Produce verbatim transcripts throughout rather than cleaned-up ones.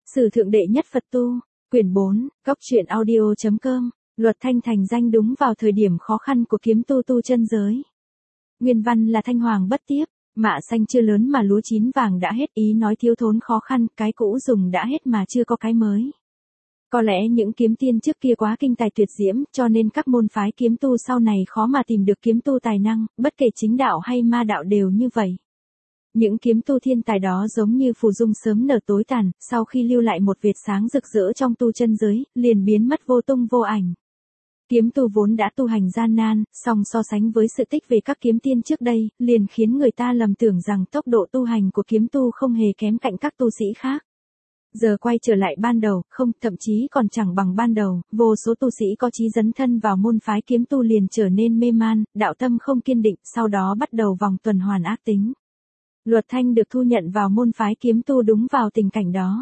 Sử thượng đệ nhất Phật tu, quyển bốn, góc truyện audio.com, Luật Thanh thành danh đúng vào thời điểm khó khăn của kiếm tu tu chân giới. Nguyên văn là Thanh Hoàng bất tiếp, mạ xanh chưa lớn mà lúa chín vàng đã hết, ý nói thiếu thốn khó khăn, cái cũ dùng đã hết mà chưa có cái mới. Có lẽ những kiếm tiên trước kia quá kinh tài tuyệt diễm, cho nên các môn phái kiếm tu sau này khó mà tìm được kiếm tu tài năng, bất kể chính đạo hay ma đạo đều như vậy. Những kiếm tu thiên tài đó giống như phù dung sớm nở tối tàn, sau khi lưu lại một vệt sáng rực rỡ trong tu chân giới, liền biến mất vô tung vô ảnh. Kiếm tu vốn đã tu hành gian nan, song so sánh với sự tích về các kiếm tiên trước đây, liền khiến người ta lầm tưởng rằng tốc độ tu hành của kiếm tu không hề kém cạnh các tu sĩ khác. Giờ quay trở lại ban đầu, không, thậm chí còn chẳng bằng ban đầu, vô số tu sĩ có chí dấn thân vào môn phái kiếm tu liền trở nên mê man, đạo tâm không kiên định, sau đó bắt đầu vòng tuần hoàn ác tính. Luật Thanh được thu nhận vào môn phái kiếm tu đúng vào tình cảnh đó.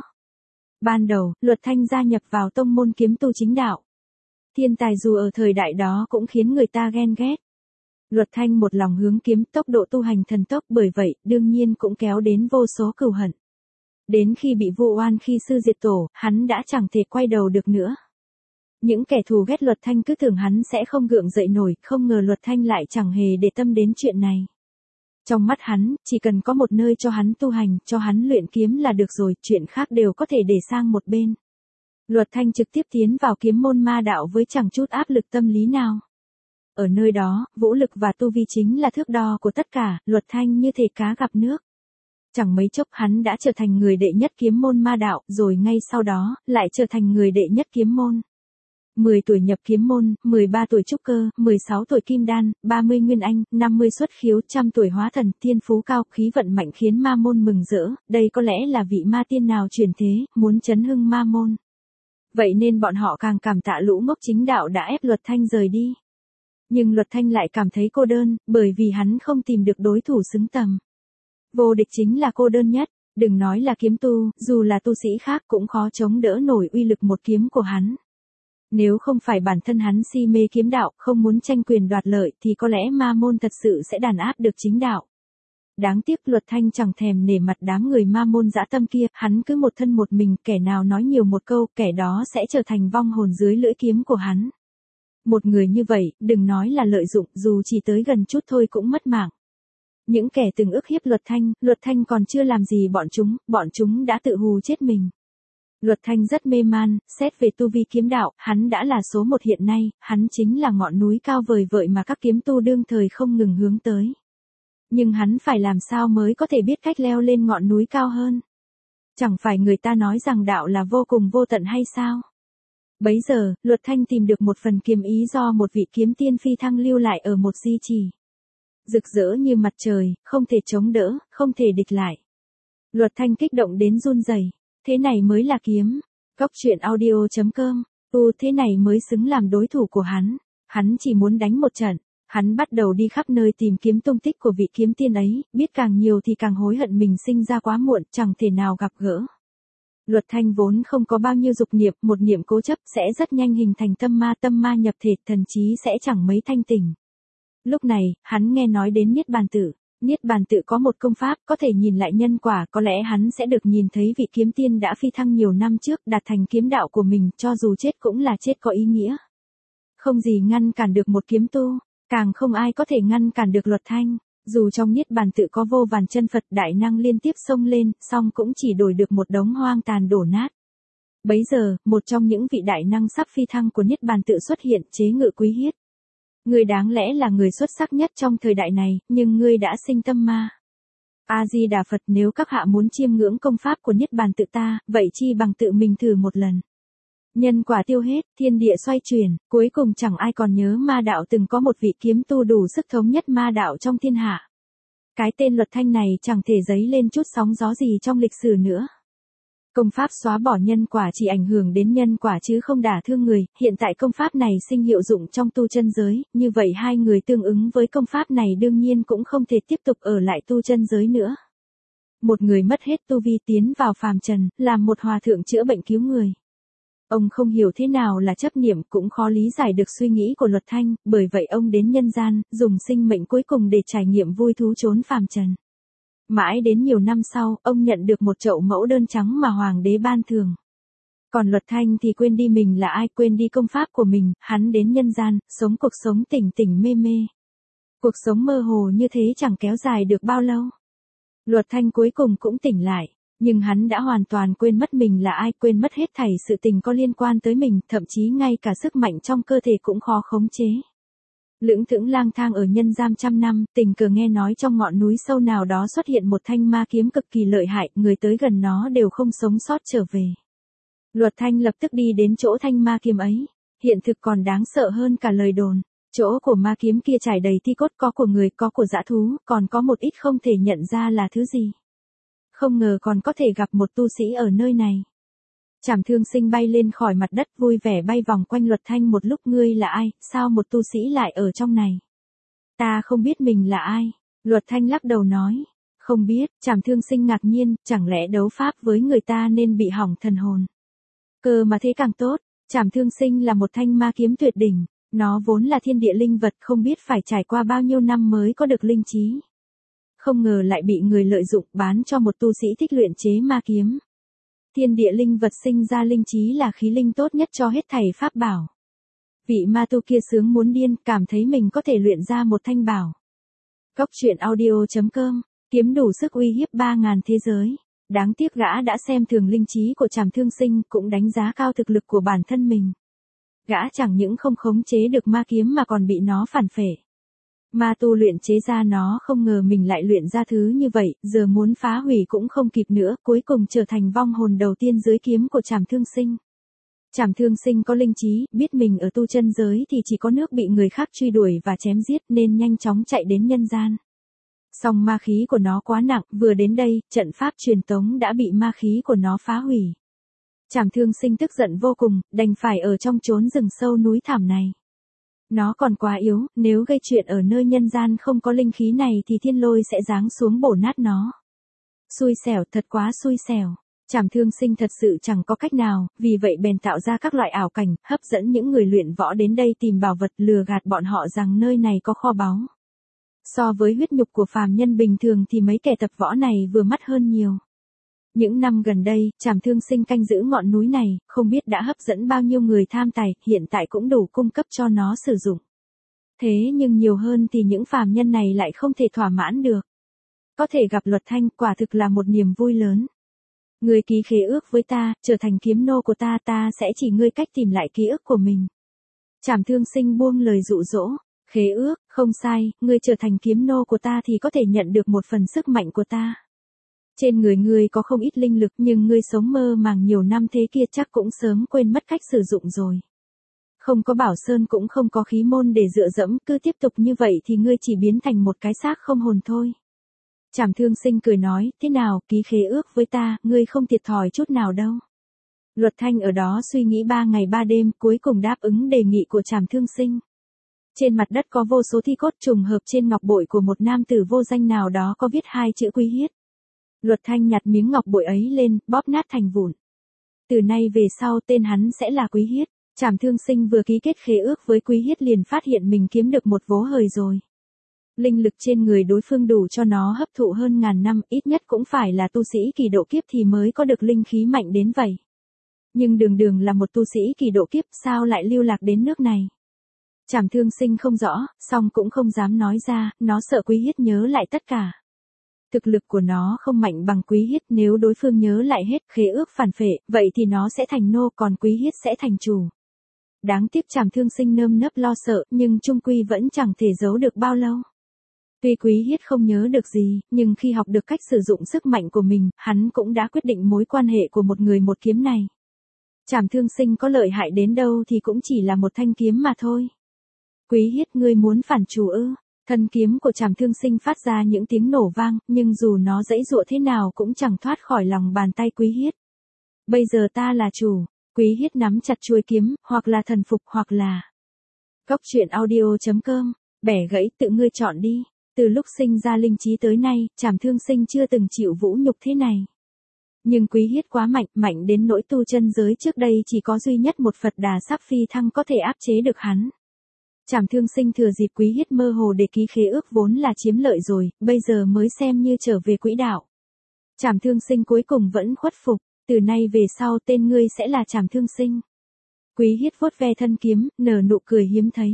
Ban đầu, Luật Thanh gia nhập vào tông môn kiếm tu chính đạo. Thiên tài dù ở thời đại đó cũng khiến người ta ghen ghét. Luật Thanh một lòng hướng kiếm, tốc độ tu hành thần tốc, bởi vậy, đương nhiên cũng kéo đến vô số cừu hận. Đến khi bị vu oan khi sư diệt tổ, hắn đã chẳng thể quay đầu được nữa. Những kẻ thù ghét Luật Thanh cứ tưởng hắn sẽ không gượng dậy nổi, không ngờ Luật Thanh lại chẳng hề để tâm đến chuyện này. Trong mắt hắn, chỉ cần có một nơi cho hắn tu hành, cho hắn luyện kiếm là được rồi, chuyện khác đều có thể để sang một bên. Luật Thanh trực tiếp tiến vào kiếm môn ma đạo với chẳng chút áp lực tâm lý nào. Ở nơi đó, vũ lực và tu vi chính là thước đo của tất cả, Luật Thanh như thể cá gặp nước. Chẳng mấy chốc hắn đã trở thành người đệ nhất kiếm môn ma đạo, rồi ngay sau đó, lại trở thành người đệ nhất kiếm môn. mười tuổi nhập kiếm môn, mười ba tuổi trúc cơ, mười sáu tuổi kim đan, ba mươi nguyên anh, năm mươi xuất khiếu, trăm tuổi hóa thần, thiên phú cao, khí vận mạnh khiến ma môn mừng rỡ, đây có lẽ là vị ma tiên nào truyền thế, muốn chấn hưng ma môn. Vậy nên bọn họ càng cảm tạ lũ ngốc chính đạo đã ép Luật Thanh rời đi. Nhưng Luật Thanh lại cảm thấy cô đơn, bởi vì hắn không tìm được đối thủ xứng tầm. Vô địch chính là cô đơn nhất, đừng nói là kiếm tu, dù là tu sĩ khác cũng khó chống đỡ nổi uy lực một kiếm của hắn. Nếu không phải bản thân hắn si mê kiếm đạo, không muốn tranh quyền đoạt lợi thì có lẽ ma môn thật sự sẽ đàn áp được chính đạo. Đáng tiếc Luật Thanh chẳng thèm nể mặt đám người ma môn dã tâm kia, hắn cứ một thân một mình, kẻ nào nói nhiều một câu, kẻ đó sẽ trở thành vong hồn dưới lưỡi kiếm của hắn. Một người như vậy, đừng nói là lợi dụng, dù chỉ tới gần chút thôi cũng mất mạng. Những kẻ từng ức hiếp Luật Thanh, Luật Thanh còn chưa làm gì bọn chúng, bọn chúng đã tự hù chết mình. Luật Thanh rất mê man, xét về tu vi kiếm đạo, hắn đã là số một hiện nay, hắn chính là ngọn núi cao vời vợi mà các kiếm tu đương thời không ngừng hướng tới. Nhưng hắn phải làm sao mới có thể biết cách leo lên ngọn núi cao hơn? Chẳng phải người ta nói rằng đạo là vô cùng vô tận hay sao? Bấy giờ, Luật Thanh tìm được một phần kiếm ý do một vị kiếm tiên phi thăng lưu lại ở một di trì. Rực rỡ như mặt trời, không thể chống đỡ, không thể địch lại. Luật Thanh kích động đến run rẩy. Thế này mới là kiếm. Góc truyện audio.com, u thế này mới xứng làm đối thủ của hắn. Hắn chỉ muốn đánh một trận. Hắn bắt đầu đi khắp nơi tìm kiếm tung tích của vị kiếm tiên ấy, biết càng nhiều thì càng hối hận mình sinh ra quá muộn, chẳng thể nào gặp gỡ. Luật Thanh vốn không có bao nhiêu dục niệm, một niệm cố chấp sẽ rất nhanh hình thành tâm ma, tâm ma nhập thể, thần trí sẽ chẳng mấy thanh tỉnh. Lúc này, hắn nghe nói đến Niết Bàn Tự. Niết Bàn Tự có một công pháp, có thể nhìn lại nhân quả, có lẽ hắn sẽ được nhìn thấy vị kiếm tiên đã phi thăng nhiều năm trước, đạt thành kiếm đạo của mình, cho dù chết cũng là chết có ý nghĩa. Không gì ngăn cản được một kiếm tu, càng không ai có thể ngăn cản được Luật Thanh. Dù trong Niết Bàn Tự có vô vàn chân Phật đại năng liên tiếp xông lên, song cũng chỉ đổi được một đống hoang tàn đổ nát. Bấy giờ, một trong những vị đại năng sắp phi thăng của Niết Bàn Tự xuất hiện, chế ngự Quý Hiết. Ngươi đáng lẽ là người xuất sắc nhất trong thời đại này, nhưng ngươi đã sinh tâm ma. A-di-đà Phật, nếu các hạ muốn chiêm ngưỡng công pháp của Niết Bàn Tự ta, vậy chi bằng tự mình thử một lần. Nhân quả tiêu hết, thiên địa xoay chuyển, cuối cùng chẳng ai còn nhớ ma đạo từng có một vị kiếm tu đủ sức thống nhất ma đạo trong thiên hạ. Cái tên Luật Thanh này chẳng thể dấy lên chút sóng gió gì trong lịch sử nữa. Công pháp xóa bỏ nhân quả chỉ ảnh hưởng đến nhân quả chứ không đả thương người, hiện tại công pháp này sinh hiệu dụng trong tu chân giới, như vậy hai người tương ứng với công pháp này đương nhiên cũng không thể tiếp tục ở lại tu chân giới nữa. Một người mất hết tu vi tiến vào phàm trần, làm một hòa thượng chữa bệnh cứu người. Ông không hiểu thế nào là chấp niệm, cũng khó lý giải được suy nghĩ của Luật Thanh, bởi vậy ông đến nhân gian, dùng sinh mệnh cuối cùng để trải nghiệm vui thú trốn phàm trần. Mãi đến nhiều năm sau, ông nhận được một chậu mẫu đơn trắng mà hoàng đế ban thưởng. Còn Luật Thanh thì quên đi mình là ai, quên đi công pháp của mình, hắn đến nhân gian, sống cuộc sống tỉnh tỉnh mê mê. Cuộc sống mơ hồ như thế chẳng kéo dài được bao lâu. Luật Thanh cuối cùng cũng tỉnh lại, nhưng hắn đã hoàn toàn quên mất mình là ai, quên mất hết thảy sự tình có liên quan tới mình, thậm chí ngay cả sức mạnh trong cơ thể cũng khó khống chế. Lững thững lang thang ở nhân gian trăm năm, tình cờ nghe nói trong ngọn núi sâu nào đó xuất hiện một thanh ma kiếm cực kỳ lợi hại, người tới gần nó đều không sống sót trở về. Luật Thanh lập tức đi đến chỗ thanh ma kiếm ấy, hiện thực còn đáng sợ hơn cả lời đồn. Chỗ của ma kiếm kia trải đầy thi cốt, có của người, có của dã thú, còn có một ít không thể nhận ra là thứ gì. Không ngờ còn có thể gặp một tu sĩ ở nơi này. Trảm Thương Sinh bay lên khỏi mặt đất vui vẻ bay vòng quanh Luật Thanh một lúc. Ngươi là ai, sao một tu sĩ lại ở trong này? Ta không biết mình là ai. Luật Thanh lắc đầu nói. Không biết, Trảm Thương Sinh ngạc nhiên, chẳng lẽ đấu pháp với người ta nên bị hỏng thần hồn. Cơ mà thế càng tốt, Trảm Thương Sinh là một thanh ma kiếm tuyệt đỉnh. Nó vốn là thiên địa linh vật, không biết phải trải qua bao nhiêu năm mới có được linh trí. Không ngờ lại bị người lợi dụng bán cho một tu sĩ thích luyện chế ma kiếm. Thiên địa linh vật sinh ra linh trí là khí linh tốt nhất cho hết thảy pháp bảo. Vị ma tu kia sướng muốn điên, cảm thấy mình có thể luyện ra một thanh bảo. Cốc truyện audio chấm com, kiếm đủ sức uy hiếp ba ngàn thế giới. Đáng tiếc gã đã xem thường linh trí của Trảm Thương Sinh, cũng đánh giá cao thực lực của bản thân mình. Gã chẳng những không khống chế được ma kiếm mà còn bị nó phản phệ. Ma tu luyện chế ra nó không ngờ mình lại luyện ra thứ như vậy, giờ muốn phá hủy cũng không kịp nữa, cuối cùng trở thành vong hồn đầu tiên dưới kiếm của Trảm Thương Sinh. Trảm Thương Sinh có linh trí, biết mình ở tu chân giới thì chỉ có nước bị người khác truy đuổi và chém giết nên nhanh chóng chạy đến nhân gian. Song ma khí của nó quá nặng, vừa đến đây, trận pháp truyền tống đã bị ma khí của nó phá hủy. Trảm Thương Sinh tức giận vô cùng, đành phải ở trong chốn rừng sâu núi thảm này. Nó còn quá yếu, nếu gây chuyện ở nơi nhân gian không có linh khí này thì thiên lôi sẽ giáng xuống bổ nát nó. Xui xẻo, thật quá xui xẻo. Trảm Thương Sinh thật sự chẳng có cách nào, vì vậy bèn tạo ra các loại ảo cảnh, hấp dẫn những người luyện võ đến đây tìm bảo vật, lừa gạt bọn họ rằng nơi này có kho báu. So với huyết nhục của phàm nhân bình thường thì mấy kẻ tập võ này vừa mắt hơn nhiều. Những năm gần đây, Trảm Thương Sinh canh giữ ngọn núi này, không biết đã hấp dẫn bao nhiêu người tham tài, hiện tại cũng đủ cung cấp cho nó sử dụng. Thế nhưng nhiều hơn thì những phàm nhân này lại không thể thỏa mãn được. Có thể gặp Luật Thanh quả thực là một niềm vui lớn. Ngươi ký khế ước với ta, trở thành kiếm nô của ta, ta sẽ chỉ ngươi cách tìm lại ký ức của mình. Trảm Thương Sinh buông lời dụ dỗ. Khế ước, không sai, ngươi trở thành kiếm nô của ta thì có thể nhận được một phần sức mạnh của ta. Trên người ngươi có không ít linh lực nhưng ngươi sống mơ màng nhiều năm thế kia chắc cũng sớm quên mất cách sử dụng rồi. Không có bảo sơn cũng không có khí môn để dựa dẫm, cứ tiếp tục như vậy thì ngươi chỉ biến thành một cái xác không hồn thôi. Trảm Thương Sinh cười nói, thế nào, ký khế ước với ta, ngươi không thiệt thòi chút nào đâu. Luật Thanh ở đó suy nghĩ ba ngày ba đêm, cuối cùng đáp ứng đề nghị của Trảm Thương Sinh. Trên mặt đất có vô số thi cốt, trùng hợp trên ngọc bội của một nam tử vô danh nào đó có viết hai chữ Quý Hiết. Luật Thanh nhặt miếng ngọc bội ấy lên, bóp nát thành vụn. Từ nay về sau tên hắn sẽ là Quý Hiết. Trảm Thương Sinh vừa ký kết khế ước với Quý Hiết liền phát hiện mình kiếm được một vố hời rồi. Linh lực trên người đối phương đủ cho nó hấp thụ hơn ngàn năm, ít nhất cũng phải là tu sĩ kỳ độ kiếp thì mới có được linh khí mạnh đến vậy. Nhưng đường đường là một tu sĩ kỳ độ kiếp sao lại lưu lạc đến nước này. Trảm Thương Sinh không rõ, song cũng không dám nói ra, nó sợ Quý Hiết nhớ lại tất cả. Thực lực của nó không mạnh bằng Quý Hiết, nếu đối phương nhớ lại hết khế ước phản phệ, vậy thì nó sẽ thành nô còn Quý Hiết sẽ thành chủ. Đáng tiếc Trảm Thương Sinh nơm nớp lo sợ, nhưng chung quy vẫn chẳng thể giấu được bao lâu. Tuy Quý Hiết không nhớ được gì, nhưng khi học được cách sử dụng sức mạnh của mình, hắn cũng đã quyết định mối quan hệ của một người một kiếm này. Trảm Thương Sinh có lợi hại đến đâu thì cũng chỉ là một thanh kiếm mà thôi. Quý Hiết, ngươi muốn phản chủ ư? Thân kiếm của Trảm Thương Sinh phát ra những tiếng nổ vang, nhưng dù nó giãy giụa thế nào cũng chẳng thoát khỏi lòng bàn tay Quý Hiết. Bây giờ ta là chủ. Quý Hiết nắm chặt chuôi kiếm, hoặc là thần phục hoặc là... Cốc truyện audio chấm com, bẻ gãy tự ngươi chọn đi. Từ lúc sinh ra linh trí tới nay, Trảm Thương Sinh chưa từng chịu vũ nhục thế này. Nhưng Quý Hiết quá mạnh, mạnh đến nỗi tu chân giới trước đây chỉ có duy nhất một Phật Đà sắp phi thăng có thể áp chế được hắn. Trảm Thương Sinh thừa dịp Quý Hiết mơ hồ để ký khế ước vốn là chiếm lợi rồi, bây giờ mới xem như trở về quỹ đạo. Trảm Thương Sinh cuối cùng vẫn khuất phục, từ nay về sau tên ngươi sẽ là Trảm Thương Sinh. Quý Hiết vuốt ve thân kiếm, nở nụ cười hiếm thấy.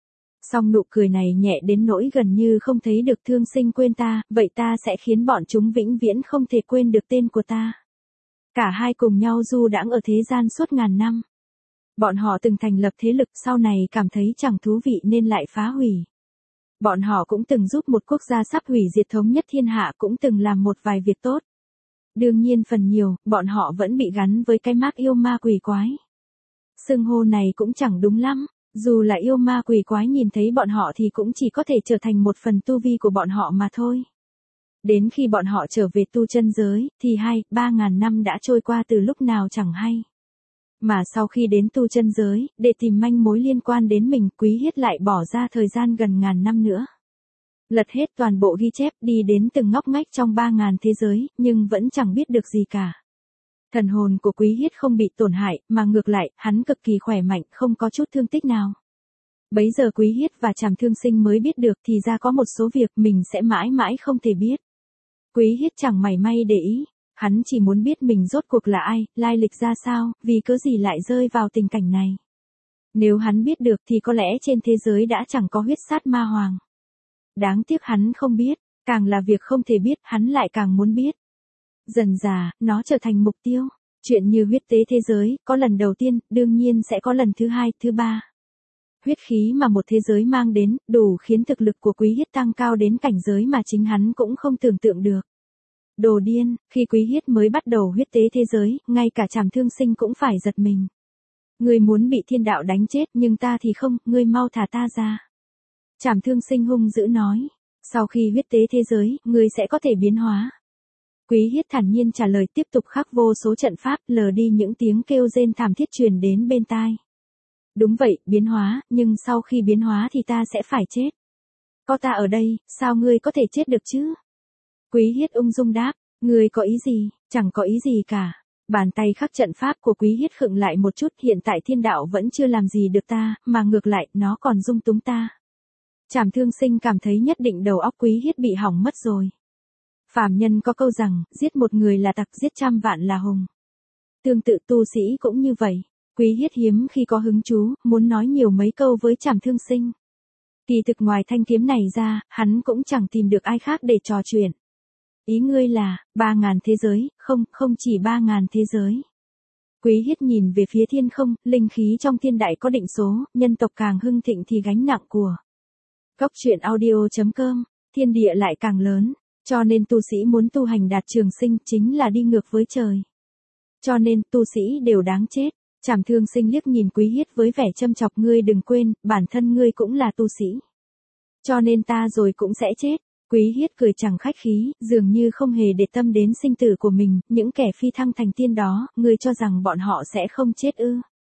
Song nụ cười này nhẹ đến nỗi gần như không thấy được. Thương Sinh quên ta, vậy ta sẽ khiến bọn chúng vĩnh viễn không thể quên được tên của ta. Cả hai cùng nhau du đãng ở thế gian suốt ngàn năm. Bọn họ từng thành lập thế lực, sau này cảm thấy chẳng thú vị nên lại phá hủy. Bọn họ cũng từng giúp một quốc gia sắp hủy diệt thống nhất thiên hạ, cũng từng làm một vài việc tốt. Đương nhiên phần nhiều, bọn họ vẫn bị gắn với cái mác yêu ma quỷ quái. Xưng hô này cũng chẳng đúng lắm, dù là yêu ma quỷ quái nhìn thấy bọn họ thì cũng chỉ có thể trở thành một phần tu vi của bọn họ mà thôi. Đến khi bọn họ trở về tu chân giới, thì hai, ba ngàn năm đã trôi qua từ lúc nào chẳng hay. Mà sau khi đến tu chân giới, để tìm manh mối liên quan đến mình, Quý Hiết lại bỏ ra thời gian gần ngàn năm nữa. Lật hết toàn bộ ghi chép, đi đến từng ngóc ngách trong ba ngàn thế giới, nhưng vẫn chẳng biết được gì cả. Thần hồn của Quý Hiết không bị tổn hại, mà ngược lại, hắn cực kỳ khỏe mạnh, không có chút thương tích nào. Bấy giờ Quý Hiết và Trảm Thương Sinh mới biết được thì ra có một số việc mình sẽ mãi mãi không thể biết. Quý Hiết chẳng mảy may để ý, hắn chỉ muốn biết mình rốt cuộc là ai, lai lịch ra sao, vì cớ gì lại rơi vào tình cảnh này. Nếu hắn biết được thì có lẽ trên thế giới đã chẳng có huyết sát ma hoàng. Đáng tiếc hắn không biết, càng là việc không thể biết, hắn lại càng muốn biết. Dần dà, nó trở thành mục tiêu. Chuyện như huyết tế thế giới, có lần đầu tiên, đương nhiên sẽ có lần thứ hai, thứ ba. Huyết khí mà một thế giới mang đến, đủ khiến thực lực của Quý Hiết tăng cao đến cảnh giới mà chính hắn cũng không tưởng tượng được. Đồ điên, khi Quý Hiết mới bắt đầu huyết tế thế giới, ngay cả Trảm Thương Sinh cũng phải giật mình. Ngươi muốn bị thiên đạo đánh chết, nhưng ta thì không, ngươi mau thả ta ra. Trảm Thương Sinh hung dữ nói, sau khi huyết tế thế giới, ngươi sẽ có thể biến hóa. Quý Hiết thản nhiên trả lời, tiếp tục khắc vô số trận pháp, lờ đi những tiếng kêu rên thảm thiết truyền đến bên tai. Đúng vậy, biến hóa, nhưng sau khi biến hóa thì ta sẽ phải chết. Có ta ở đây, sao ngươi có thể chết được chứ? Quý Hiết ung dung đáp, ngươi có ý gì? Chẳng có ý gì cả. Bàn tay khắc trận pháp của Quý Hiết khựng lại một chút, hiện tại thiên đạo vẫn chưa làm gì được ta, mà ngược lại, nó còn dung túng ta. Trảm Thương Sinh cảm thấy nhất định đầu óc Quý Hiết bị hỏng mất rồi. Phàm nhân có câu rằng, giết một người là tặc, giết trăm vạn là hùng. Tương tự tu sĩ cũng như vậy. Quý Hiết hiếm khi có hứng chú, muốn nói nhiều mấy câu với Trảm Thương Sinh. Kỳ thực ngoài thanh kiếm này ra, hắn cũng chẳng tìm được ai khác để trò chuyện. Ý ngươi là, ba ngàn thế giới, không, không chỉ ba ngàn thế giới. Quý Hiết nhìn về phía thiên không, linh khí trong thiên đại có định số, nhân tộc càng hưng thịnh thì gánh nặng của. Góc truyện audio chấm com, thiên địa lại càng lớn, cho nên tu sĩ muốn tu hành đạt trường sinh chính là đi ngược với trời. Cho nên tu sĩ đều đáng chết. Trảm Thương Sinh liếc nhìn Quý Hiết với vẻ châm chọc, ngươi đừng quên, bản thân ngươi cũng là tu sĩ. Cho nên ta rồi cũng sẽ chết. Quý Hiết cười chẳng khách khí, dường như không hề để tâm đến sinh tử của mình, những kẻ phi thăng thành tiên đó, ngươi cho rằng bọn họ sẽ không chết ư?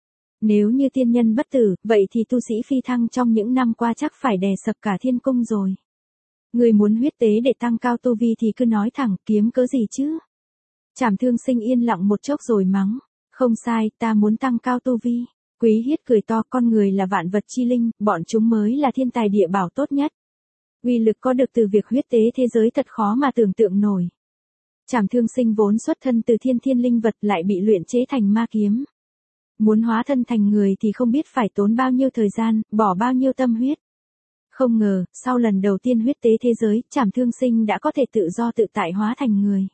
Nếu như tiên nhân bất tử, vậy thì tu sĩ phi thăng trong những năm qua chắc phải đè sập cả thiên cung rồi. Ngươi muốn huyết tế để tăng cao tu vi thì cứ nói thẳng, kiếm cớ gì chứ? Trảm Thương Sinh yên lặng một chốc rồi mắng. Không sai, ta muốn tăng cao tu vi. Quý Hiết cười to, con người là vạn vật chi linh, bọn chúng mới là thiên tài địa bảo tốt nhất. Uy lực có được từ việc huyết tế thế giới thật khó mà tưởng tượng nổi. Trảm Thương Sinh vốn xuất thân từ thiên thiên linh vật lại bị luyện chế thành ma kiếm. Muốn hóa thân thành người thì không biết phải tốn bao nhiêu thời gian, bỏ bao nhiêu tâm huyết. Không ngờ, sau lần đầu tiên huyết tế thế giới, Trảm Thương Sinh đã có thể tự do tự tại hóa thành người.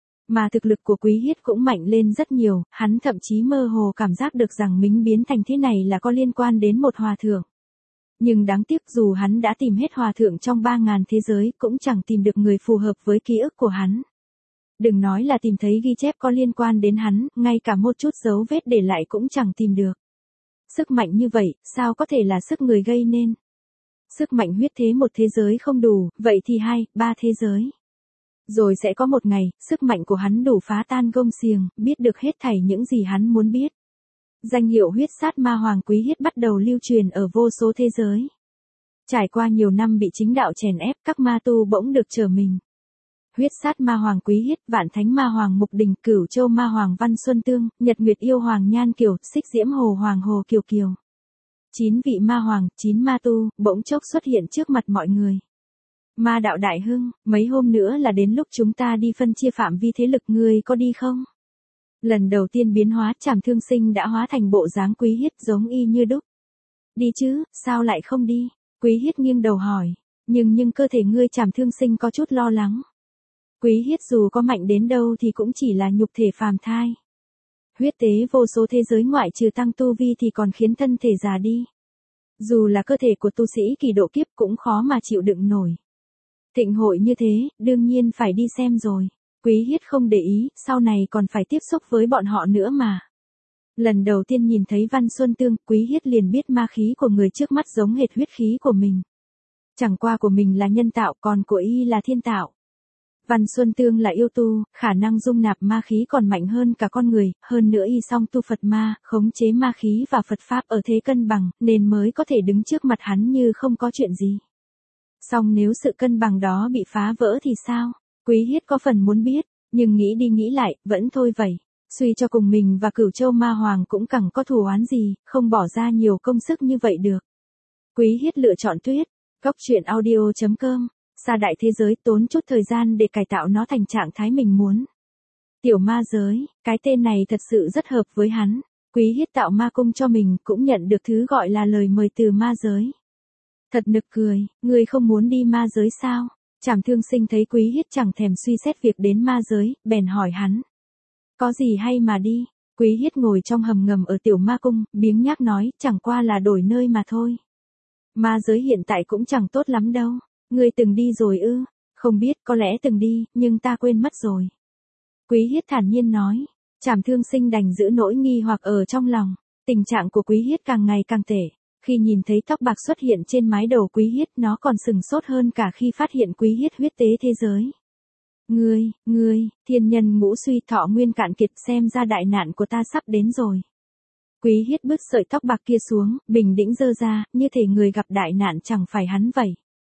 Mà thực lực của Quý Hiết cũng mạnh lên rất nhiều, hắn thậm chí mơ hồ cảm giác được rằng mình biến thành thế này là có liên quan đến một hòa thượng. Nhưng đáng tiếc dù hắn đã tìm hết hòa thượng trong ba ngàn thế giới cũng chẳng tìm được người phù hợp với ký ức của hắn. Đừng nói là tìm thấy ghi chép có liên quan đến hắn, ngay cả một chút dấu vết để lại cũng chẳng tìm được. Sức mạnh như vậy, sao có thể là sức người gây nên? Sức mạnh huyết thế một thế giới không đủ, vậy thì hai, ba thế giới. Rồi sẽ có một ngày, sức mạnh của hắn đủ phá tan gông xiềng, biết được hết thảy những gì hắn muốn biết. Danh hiệu huyết sát ma hoàng Quý Hiết bắt đầu lưu truyền ở vô số thế giới. Trải qua nhiều năm bị chính đạo chèn ép, các ma tu bỗng được trở mình. Huyết sát ma hoàng Quý Hiết, Vạn Thánh ma hoàng Mục Đình, Cửu Châu ma hoàng Văn Xuân Tương, Nhật Nguyệt yêu hoàng Nhan Kiều, Xích Diễm hồ hoàng Hồ Kiều Kiều. Chín vị ma hoàng, chín ma tu, bỗng chốc xuất hiện trước mặt mọi người. Ma đạo đại hưng, mấy hôm nữa là đến lúc chúng ta đi phân chia phạm vi thế lực, ngươi có đi không? Lần đầu tiên biến hóa, Trảm Thương Sinh đã hóa thành bộ dáng Quý Hiết giống y như đúc. Đi chứ, sao lại không đi? Quý Hiết nghiêng đầu hỏi. Nhưng nhưng cơ thể ngươi Trảm Thương Sinh có chút lo lắng. Quý Hiết dù có mạnh đến đâu thì cũng chỉ là nhục thể phàm thai. Huyết tế vô số thế giới ngoại trừ tăng tu vi thì còn khiến thân thể già đi. Dù là cơ thể của tu sĩ kỳ độ kiếp cũng khó mà chịu đựng nổi. Thịnh hội như thế, đương nhiên phải đi xem rồi. Quý Hiết không để ý, sau này còn phải tiếp xúc với bọn họ nữa mà. Lần đầu tiên nhìn thấy Văn Xuân Tương, Quý Hiết liền biết ma khí của người trước mắt giống hệt huyết khí của mình. Chẳng qua của mình là nhân tạo, còn của y là thiên tạo. Văn Xuân Tương là yêu tu, khả năng dung nạp ma khí còn mạnh hơn cả con người, hơn nữa y song tu Phật ma, khống chế ma khí và Phật Pháp ở thế cân bằng, nên mới có thể đứng trước mặt hắn như không có chuyện gì. Song nếu sự cân bằng đó bị phá vỡ thì sao? Quý Hiết có phần muốn biết, nhưng nghĩ đi nghĩ lại, vẫn thôi vậy. Suy cho cùng mình và Cửu Châu Ma Hoàng cũng chẳng có thù oán gì, không bỏ ra nhiều công sức như vậy được. Quý Hiết lựa chọn Tuyết, Cốc Truyện Audio chấm com, xa đại thế giới, tốn chút thời gian để cải tạo nó thành trạng thái mình muốn. Tiểu ma giới, cái tên này thật sự rất hợp với hắn. Quý Hiết tạo ma cung cho mình cũng nhận được thứ gọi là lời mời từ ma giới. Thật nực cười, ngươi không muốn đi ma giới sao? Trảm Thương Sinh thấy Quý Hiết chẳng thèm suy xét việc đến ma giới, bèn hỏi hắn. Có gì hay mà đi? Quý Hiết ngồi trong hầm ngầm ở tiểu ma cung, biếng nhác nói, chẳng qua là đổi nơi mà thôi. Ma giới hiện tại cũng chẳng tốt lắm đâu. Ngươi từng đi rồi ư? Không biết, có lẽ từng đi, nhưng ta quên mất rồi. Quý Hiết thản nhiên nói. Trảm Thương Sinh đành giữ nỗi nghi hoặc ở trong lòng. Tình trạng của Quý Hiết càng ngày càng tệ. Khi nhìn thấy tóc bạc xuất hiện trên mái đầu Quý Hiết, nó còn sừng sốt hơn cả khi phát hiện Quý Hiết huyết tế thế giới. Ngươi, ngươi, thiên nhân ngũ suy, thọ nguyên cạn kiệt, xem ra đại nạn của ta sắp đến rồi. Quý Hiết bứt sợi tóc bạc kia xuống, bình tĩnh giơ ra, như thể người gặp đại nạn chẳng phải hắn vậy.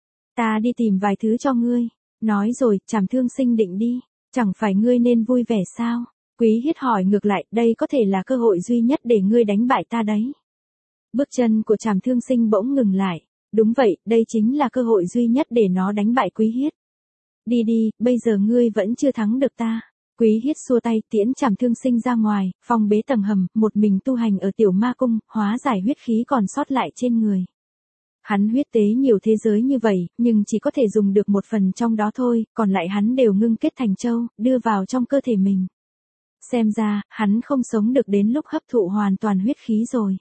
Ta đi tìm vài thứ cho ngươi. Nói rồi, Trảm Thương Sinh định đi. Chẳng phải ngươi nên vui vẻ sao? Quý Hiết hỏi ngược lại, đây có thể là cơ hội duy nhất để ngươi đánh bại ta đấy. Bước chân của Trảm Thương Sinh bỗng ngừng lại. Đúng vậy, đây chính là cơ hội duy nhất để nó đánh bại Quý Hiết. Đi đi, bây giờ ngươi vẫn chưa thắng được ta. Quý Hiết xua tay, tiễn Trảm Thương Sinh ra ngoài, phong bế tầng hầm, một mình tu hành ở tiểu ma cung, hóa giải huyết khí còn sót lại trên người. Hắn huyết tế nhiều thế giới như vậy, nhưng chỉ có thể dùng được một phần trong đó thôi, còn lại hắn đều ngưng kết thành châu, đưa vào trong cơ thể mình. Xem ra, hắn không sống được đến lúc hấp thụ hoàn toàn huyết khí rồi.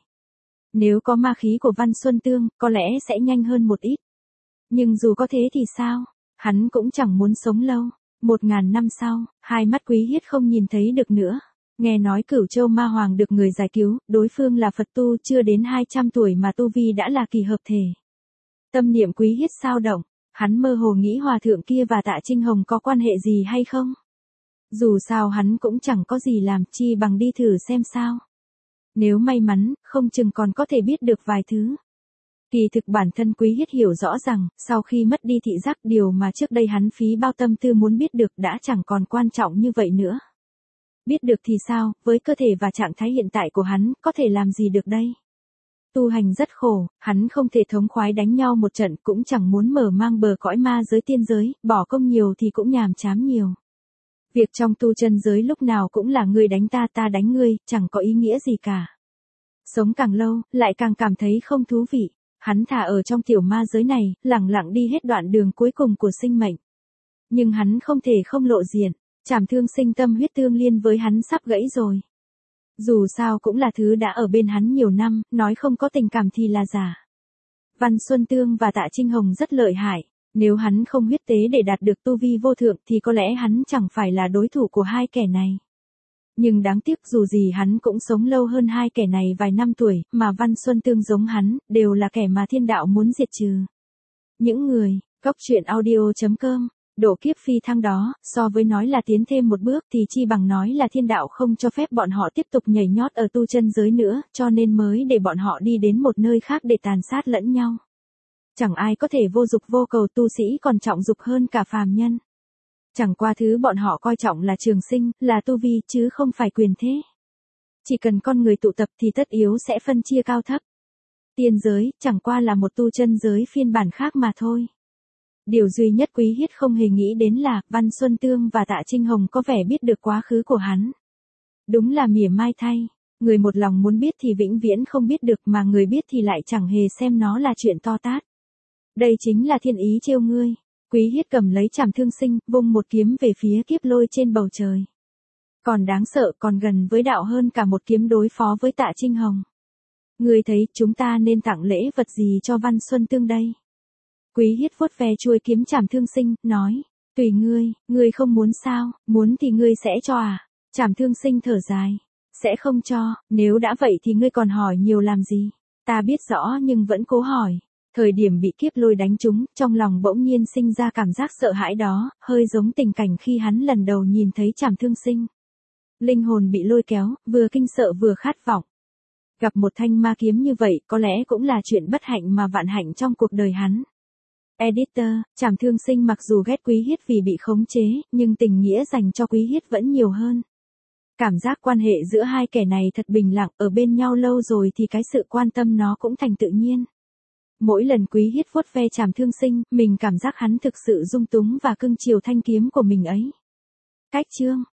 Nếu có ma khí của Văn Xuân Tương, có lẽ sẽ nhanh hơn một ít. Nhưng dù có thế thì sao? Hắn cũng chẳng muốn sống lâu. Một ngàn năm sau, hai mắt Quý Hiết không nhìn thấy được nữa. Nghe nói Cửu Châu Ma Hoàng được người giải cứu, đối phương là Phật tu chưa đến hai trăm tuổi mà tu vi đã là kỳ hợp thể. Tâm niệm Quý Hiết sao động, hắn mơ hồ nghĩ hòa thượng kia và Tạ Trinh Hồng có quan hệ gì hay không? Dù sao hắn cũng chẳng có gì làm, chi bằng đi thử xem sao. Nếu may mắn, không chừng còn có thể biết được vài thứ. Kỳ thực bản thân Quý Hiết hiểu rõ rằng, sau khi mất đi thị giác, điều mà trước đây hắn phí bao tâm tư muốn biết được đã chẳng còn quan trọng như vậy nữa. Biết được thì sao, với cơ thể và trạng thái hiện tại của hắn, có thể làm gì được đây? Tu hành rất khổ, hắn không thể thống khoái đánh nhau một trận, cũng chẳng muốn mở mang bờ cõi ma giới tiên giới, bỏ công nhiều thì cũng nhàm chán nhiều. Việc trong tu chân giới lúc nào cũng là ngươi đánh ta ta đánh ngươi, chẳng có ý nghĩa gì cả. Sống càng lâu, lại càng cảm thấy không thú vị. Hắn thà ở trong tiểu ma giới này, lẳng lặng đi hết đoạn đường cuối cùng của sinh mệnh. Nhưng hắn không thể không lộ diện. Trảm Thương Sinh tâm huyết tương liên với hắn sắp gãy rồi. Dù sao cũng là thứ đã ở bên hắn nhiều năm, nói không có tình cảm thì là giả. Văn Xuân Tương và Tạ Trinh Hồng rất lợi hại. Nếu hắn không huyết tế để đạt được tu vi vô thượng thì có lẽ hắn chẳng phải là đối thủ của hai kẻ này. Nhưng đáng tiếc dù gì hắn cũng sống lâu hơn hai kẻ này vài năm tuổi, mà Văn Xuân Tương giống hắn, đều là kẻ mà thiên đạo muốn diệt trừ. Những người, Cốc Truyện Audio chấm com, độ kiếp phi thăng đó, so với nói là tiến thêm một bước thì chi bằng nói là thiên đạo không cho phép bọn họ tiếp tục nhảy nhót ở tu chân giới nữa, cho nên mới để bọn họ đi đến một nơi khác để tàn sát lẫn nhau. Chẳng ai có thể vô dục vô cầu, tu sĩ còn trọng dục hơn cả phàm nhân. Chẳng qua thứ bọn họ coi trọng là trường sinh, là tu vi chứ không phải quyền thế. Chỉ cần con người tụ tập thì tất yếu sẽ phân chia cao thấp. Tiên giới, chẳng qua là một tu chân giới phiên bản khác mà thôi. Điều duy nhất Quý Hiết không hề nghĩ đến là, Văn Xuân Tương và Tạ Trinh Hồng có vẻ biết được quá khứ của hắn. Đúng là mỉa mai thay, người một lòng muốn biết thì vĩnh viễn không biết được mà người biết thì lại chẳng hề xem nó là chuyện to tát. Đây chính là thiên ý trêu ngươi. Quý Hiết cầm lấy trảm thương sinh, vung một kiếm về phía kiếp lôi trên bầu trời. Còn đáng sợ còn gần với đạo hơn cả một kiếm đối phó với Tạ Trinh Hồng. Ngươi thấy chúng ta nên tặng lễ vật gì cho Văn Xuân Tương đây? Quý Hiết vuốt ve chuôi kiếm trảm thương sinh, nói, tùy ngươi, ngươi không muốn sao, muốn thì ngươi sẽ cho à? Trảm thương sinh thở dài, sẽ không cho, nếu đã vậy thì ngươi còn hỏi nhiều làm gì? Ta biết rõ nhưng vẫn cố hỏi. Thời điểm bị kiếp lôi đánh trúng, trong lòng bỗng nhiên sinh ra cảm giác sợ hãi đó, hơi giống tình cảnh khi hắn lần đầu nhìn thấy trảm thương sinh. Linh hồn bị lôi kéo, vừa kinh sợ vừa khát vọng. Gặp một thanh ma kiếm như vậy có lẽ cũng là chuyện bất hạnh mà vạn hạnh trong cuộc đời hắn. Editor, trảm thương sinh mặc dù ghét Quý Hiết vì bị khống chế, nhưng tình nghĩa dành cho Quý Hiết vẫn nhiều hơn. Cảm giác quan hệ giữa hai kẻ này thật bình lặng, ở bên nhau lâu rồi thì cái sự quan tâm nó cũng thành tự nhiên. Mỗi lần Quý Hiết vuốt ve trảm thương sinh, mình cảm giác hắn thực sự dung túng và cưng chiều thanh kiếm của mình ấy. Cách chương